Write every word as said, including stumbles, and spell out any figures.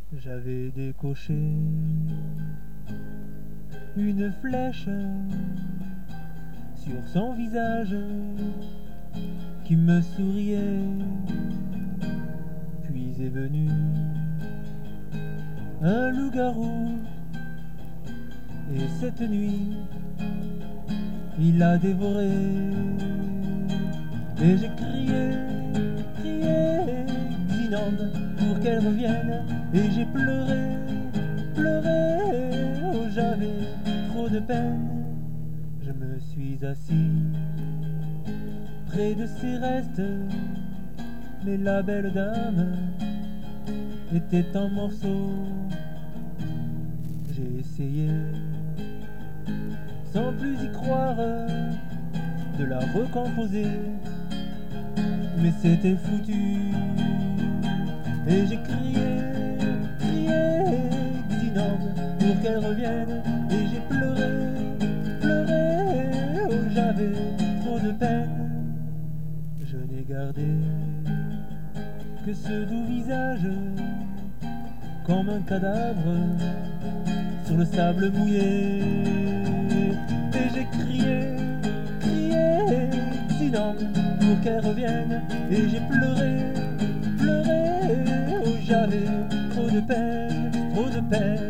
J'avais décoché une flèche sur son visage qui me souriait. Puis est venu un loup-garou et cette nuit il a dévoré. Et j'ai crié, crié, Xinande, pour qu'elle revienne. Et j'ai pleuré, pleuré, oh j'avais trop de peine. Je me suis assis près de ses restes, mais la belle dame était en morceaux. J'ai essayé, sans plus y croire, de la recomposer, mais c'était foutu. Et j'ai crié, crié, Xinande, pour qu'elle revienne. Et j'ai pleuré, pleuré, oh j'avais trop de peine. Je n'ai gardé que ce doux visage, comme un cadavre sur le sable mouillé. Et j'ai crié, crié, Xinande, pour qu'elle revienne. Et j'ai pleuré, pleuré, oh j'avais trop de peine, trop de peine.